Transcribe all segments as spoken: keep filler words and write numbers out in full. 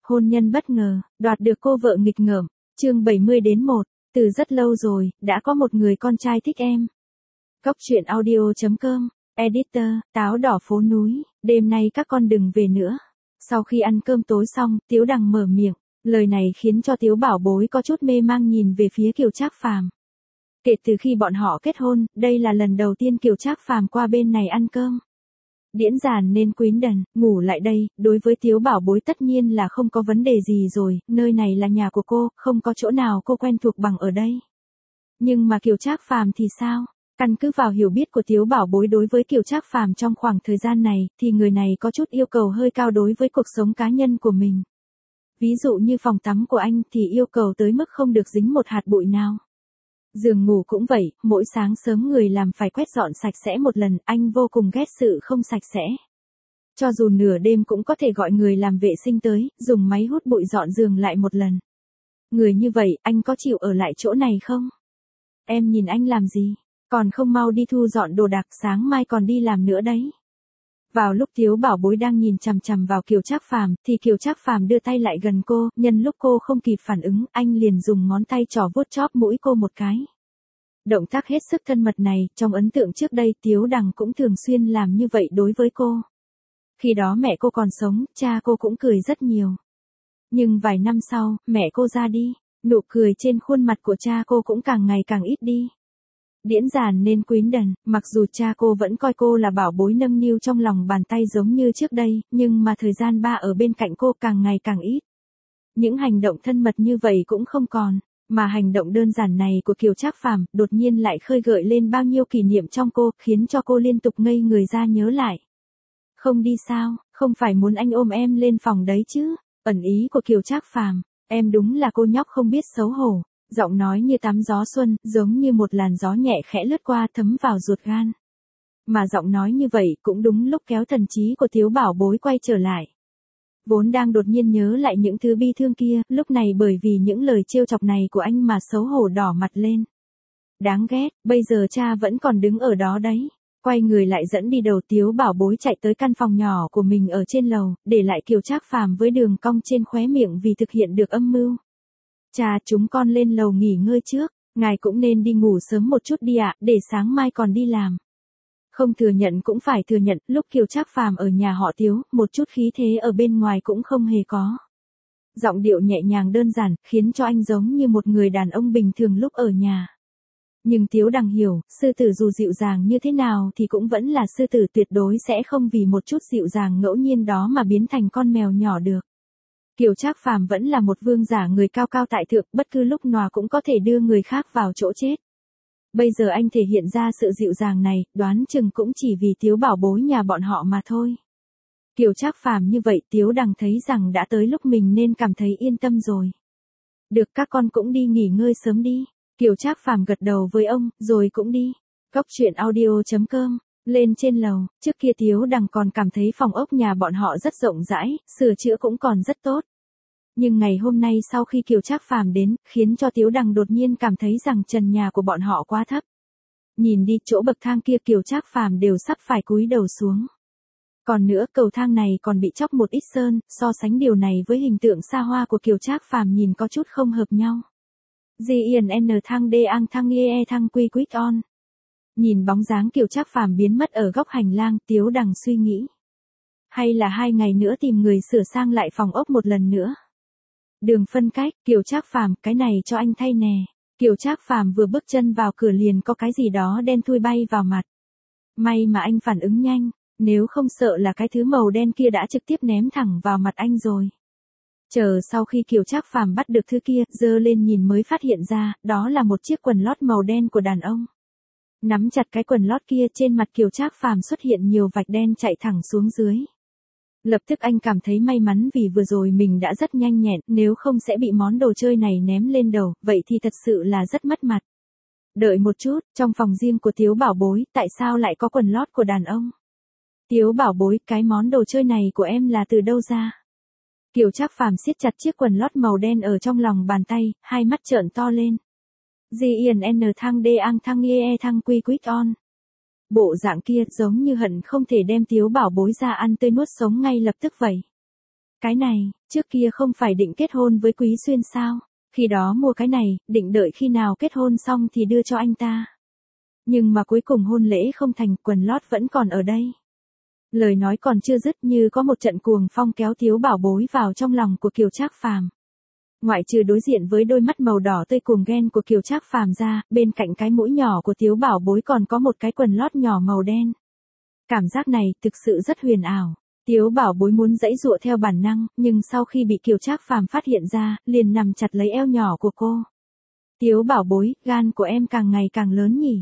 Hôn nhân bất ngờ, đoạt được cô vợ nghịch ngợm. Chương bảy mươi đến một. Từ rất lâu rồi, đã có một người con trai thích em. Cốc truyện audio chấm com. Editor, táo đỏ phố núi. Đêm nay các con đừng về nữa. Sau khi ăn cơm tối xong, Tiếu Đằng mở miệng. Lời này khiến cho Tiếu Bảo Bối có chút mê mang nhìn về phía Kiều Trác Phàm. Kể từ khi bọn họ kết hôn, đây là lần đầu tiên Kiều Trác Phàm qua bên này ăn cơm. Điễn giản nên Quýnh Đần, ngủ lại đây, đối với Tiếu Bảo Bối tất nhiên là không có vấn đề gì rồi, nơi này là nhà của cô, không có chỗ nào cô quen thuộc bằng ở đây. Nhưng mà Kiều Trác Phàm thì sao? Căn cứ vào hiểu biết của Tiếu Bảo Bối đối với Kiều Trác Phàm trong khoảng thời gian này, thì người này có chút yêu cầu hơi cao đối với cuộc sống cá nhân của mình. Ví dụ như phòng tắm của anh thì yêu cầu tới mức không được dính một hạt bụi nào. Giường ngủ cũng vậy, mỗi sáng sớm người làm phải quét dọn sạch sẽ một lần, anh vô cùng ghét sự không sạch sẽ. Cho dù nửa đêm cũng có thể gọi người làm vệ sinh tới, dùng máy hút bụi dọn giường lại một lần. Người như vậy, anh có chịu ở lại chỗ này không? Em nhìn anh làm gì? Còn không mau đi thu dọn đồ đạc, sáng mai còn đi làm nữa đấy. Vào lúc Tiếu Bảo Bối đang nhìn chằm chằm vào Kiều Trác Phàm, thì Kiều Trác Phàm đưa tay lại gần cô, nhân lúc cô không kịp phản ứng, anh liền dùng ngón tay trỏ vuốt chóp mũi cô một cái. Động tác hết sức thân mật này, trong ấn tượng trước đây Tiếu Đằng cũng thường xuyên làm như vậy đối với cô. Khi đó mẹ cô còn sống, cha cô cũng cười rất nhiều. Nhưng vài năm sau, mẹ cô ra đi, nụ cười trên khuôn mặt của cha cô cũng càng ngày càng ít đi. Điễn giản nên Quýnh Đần, mặc dù cha cô vẫn coi cô là bảo bối nâng niu trong lòng bàn tay giống như trước đây, nhưng mà thời gian ba ở bên cạnh cô càng ngày càng ít. Những hành động thân mật như vậy cũng không còn, mà hành động đơn giản này của Kiều Trác Phàm đột nhiên lại khơi gợi lên bao nhiêu kỷ niệm trong cô, khiến cho cô liên tục ngây người ra nhớ lại. Không đi sao, không phải muốn anh ôm em lên phòng đấy chứ? Ẩn ý của Kiều Trác Phàm, em đúng là cô nhóc không biết xấu hổ. Giọng nói như tắm gió xuân, giống như một làn gió nhẹ khẽ lướt qua thấm vào ruột gan. Mà giọng nói như vậy cũng đúng lúc kéo thần trí của Tiếu Bảo Bối quay trở lại. Vốn đang đột nhiên nhớ lại những thứ bi thương kia, lúc này bởi vì những lời trêu chọc này của anh mà xấu hổ đỏ mặt lên. Đáng ghét, bây giờ cha vẫn còn đứng ở đó đấy. Quay người lại dẫn đi đầu Tiếu Bảo Bối chạy tới căn phòng nhỏ của mình ở trên lầu, để lại Kiều Trác Phàm với đường cong trên khóe miệng vì thực hiện được âm mưu. Cha, chúng con lên lầu nghỉ ngơi trước, ngài cũng nên đi ngủ sớm một chút đi ạ, để sáng mai còn đi làm. Không thừa nhận cũng phải thừa nhận, lúc Kiều Trác Phàm ở nhà họ Tiếu, một chút khí thế ở bên ngoài cũng không hề có. Giọng điệu nhẹ nhàng đơn giản, khiến cho anh giống như một người đàn ông bình thường lúc ở nhà. Nhưng Tiếu Đằng hiểu, sư tử dù dịu dàng như thế nào thì cũng vẫn là sư tử, tuyệt đối sẽ không vì một chút dịu dàng ngẫu nhiên đó mà biến thành con mèo nhỏ được. Kiều Trác Phàm vẫn là một vương giả người cao cao tại thượng, bất cứ lúc nào cũng có thể đưa người khác vào chỗ chết. Bây giờ anh thể hiện ra sự dịu dàng này, đoán chừng cũng chỉ vì Tiếu Bảo Bối nhà bọn họ mà thôi. Kiều Trác Phàm như vậy, Tiếu Đằng thấy rằng đã tới lúc mình nên cảm thấy yên tâm rồi. Được, các con cũng đi nghỉ ngơi sớm đi. Kiều Trác Phàm gật đầu với ông, rồi cũng đi. Cốc truyện audio chấm com. Lên trên lầu, trước kia Tiếu Đằng còn cảm thấy phòng ốc nhà bọn họ rất rộng rãi, sửa chữa cũng còn rất tốt. Nhưng ngày hôm nay sau khi Kiều Trác Phàm đến, khiến cho Tiếu Đằng đột nhiên cảm thấy rằng trần nhà của bọn họ quá thấp. Nhìn đi, chỗ bậc thang kia Kiều Trác Phàm đều sắp phải cúi đầu xuống. Còn nữa, cầu thang này còn bị chóc một ít sơn, so sánh điều này với hình tượng xa hoa của Kiều Trác Phàm nhìn có chút không hợp nhau. G-I-N thang D ang thang E thang Quy Quick On. Nhìn bóng dáng Kiều Trác Phàm biến mất ở góc hành lang, Tiếu Đằng suy nghĩ. Hay là hai ngày nữa tìm người sửa sang lại phòng ốc một lần nữa. Đường phân cách, Kiều Trác Phàm, cái này cho anh thay nè. Kiều Trác Phàm vừa bước chân vào cửa liền có cái gì đó đen thui bay vào mặt. May mà anh phản ứng nhanh, nếu không sợ là cái thứ màu đen kia đã trực tiếp ném thẳng vào mặt anh rồi. Chờ sau khi Kiều Trác Phàm bắt được thứ kia, giơ lên nhìn mới phát hiện ra, đó là một chiếc quần lót màu đen của đàn ông. Nắm chặt cái quần lót kia, trên mặt Kiều Trác Phàm xuất hiện nhiều vạch đen chạy thẳng xuống dưới. Lập tức anh cảm thấy may mắn vì vừa rồi mình đã rất nhanh nhẹn, nếu không sẽ bị món đồ chơi này ném lên đầu, vậy thì thật sự là rất mất mặt. Đợi một chút, trong phòng riêng của Tiếu Bảo Bối, tại sao lại có quần lót của đàn ông? Tiếu Bảo Bối, cái món đồ chơi này của em là từ đâu ra? Kiều Trác Phàm siết chặt chiếc quần lót màu đen ở trong lòng bàn tay, hai mắt trợn to lên. G-I-N thang D ang thang E thang Quy Quick On. Bộ dạng kia giống như hận không thể đem Tiếu Bảo Bối ra ăn tươi nuốt sống ngay lập tức vậy. Cái này, trước kia không phải định kết hôn với Quý Xuyên sao? Khi đó mua cái này, định đợi khi nào kết hôn xong thì đưa cho anh ta. Nhưng mà cuối cùng hôn lễ không thành, quần lót vẫn còn ở đây. Lời nói còn chưa dứt như có một trận cuồng phong kéo Tiếu Bảo Bối vào trong lòng của Kiều Trác Phàm. Ngoại trừ đối diện với đôi mắt màu đỏ tươi cuồng ghen của Kiều Trác Phàm ra, bên cạnh cái mũi nhỏ của Tiếu Bảo Bối còn có một cái quần lót nhỏ màu đen. Cảm giác này thực sự rất huyền ảo. Tiếu Bảo Bối muốn giãy giụa theo bản năng, nhưng sau khi bị Kiều Trác Phàm phát hiện ra, liền nằm chặt lấy eo nhỏ của cô. Tiếu Bảo Bối, gan của em càng ngày càng lớn nhỉ.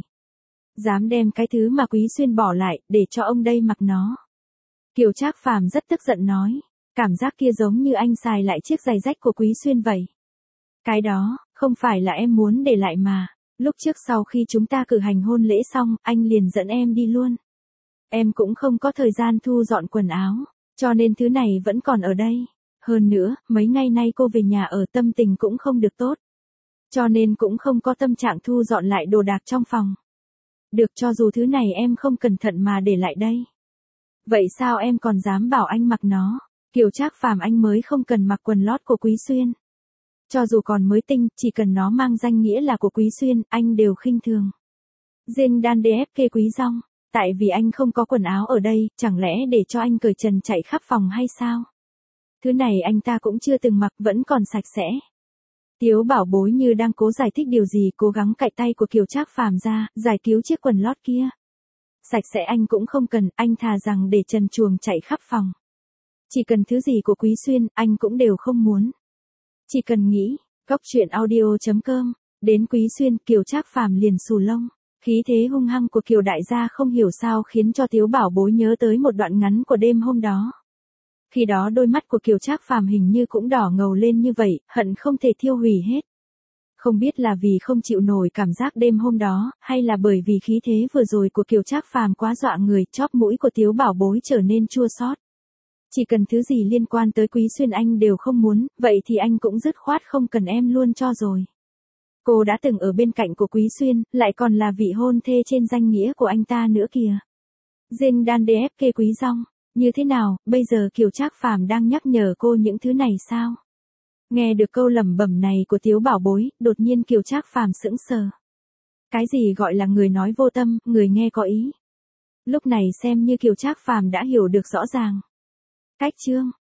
Dám đem cái thứ mà Quý Xuyên bỏ lại, để cho ông đây mặc nó. Kiều Trác Phàm rất tức giận nói. Cảm giác kia giống như anh xài lại chiếc giày rách của Quý Xuyên vậy. Cái đó, không phải là em muốn để lại mà. Lúc trước sau khi chúng ta cử hành hôn lễ xong, anh liền dẫn em đi luôn. Em cũng không có thời gian thu dọn quần áo, cho nên thứ này vẫn còn ở đây. Hơn nữa, mấy ngày nay cô về nhà ở tâm tình cũng không được tốt. Cho nên cũng không có tâm trạng thu dọn lại đồ đạc trong phòng. Được, cho dù thứ này em không cẩn thận mà để lại đây. Vậy sao em còn dám bảo anh mặc nó? Kiều Trác Phàm, anh mới không cần mặc quần lót của Quý Xuyên. Cho dù còn mới tinh, chỉ cần nó mang danh nghĩa là của Quý Xuyên, anh đều khinh thường. Diên đan đê ép kê Quý Dong, tại vì anh không có quần áo ở đây, chẳng lẽ để cho anh cởi trần chạy khắp phòng hay sao? Thứ này anh ta cũng chưa từng mặc, vẫn còn sạch sẽ. Tiếu Bảo Bối như đang cố giải thích điều gì, cố gắng cạy tay của Kiều Trác Phàm ra, giải cứu chiếc quần lót kia. Sạch sẽ anh cũng không cần, anh thà rằng để trần truồng chạy khắp phòng. Chỉ cần thứ gì của Quý Xuyên, anh cũng đều không muốn. Chỉ cần nghĩ, góc truyện audio chấm com, đến Quý Xuyên, Kiều Trác Phàm liền xù lông. Khí thế hung hăng của Kiều đại gia không hiểu sao khiến cho Tiếu Bảo Bối nhớ tới một đoạn ngắn của đêm hôm đó. Khi đó đôi mắt của Kiều Trác Phàm hình như cũng đỏ ngầu lên như vậy, hận không thể thiêu hủy hết. Không biết là vì không chịu nổi cảm giác đêm hôm đó, hay là bởi vì khí thế vừa rồi của Kiều Trác Phàm quá dọa người, chóp mũi của Tiếu Bảo Bối trở nên chua xót. Chỉ cần thứ gì liên quan tới Quý Xuyên anh đều không muốn, vậy thì anh cũng dứt khoát không cần em luôn cho rồi. Cô đã từng ở bên cạnh của Quý Xuyên, lại còn là vị hôn thê trên danh nghĩa của anh ta nữa kìa. Diên đan đê ép kê Quý Dong, như thế nào, bây giờ Kiều Trác Phàm đang nhắc nhở cô những thứ này sao? Nghe được câu lẩm bẩm này của Tiếu Bảo Bối, đột nhiên Kiều Trác Phàm sững sờ. Cái gì gọi là người nói vô tâm, người nghe có ý? Lúc này xem như Kiều Trác Phàm đã hiểu được rõ ràng. Cách chương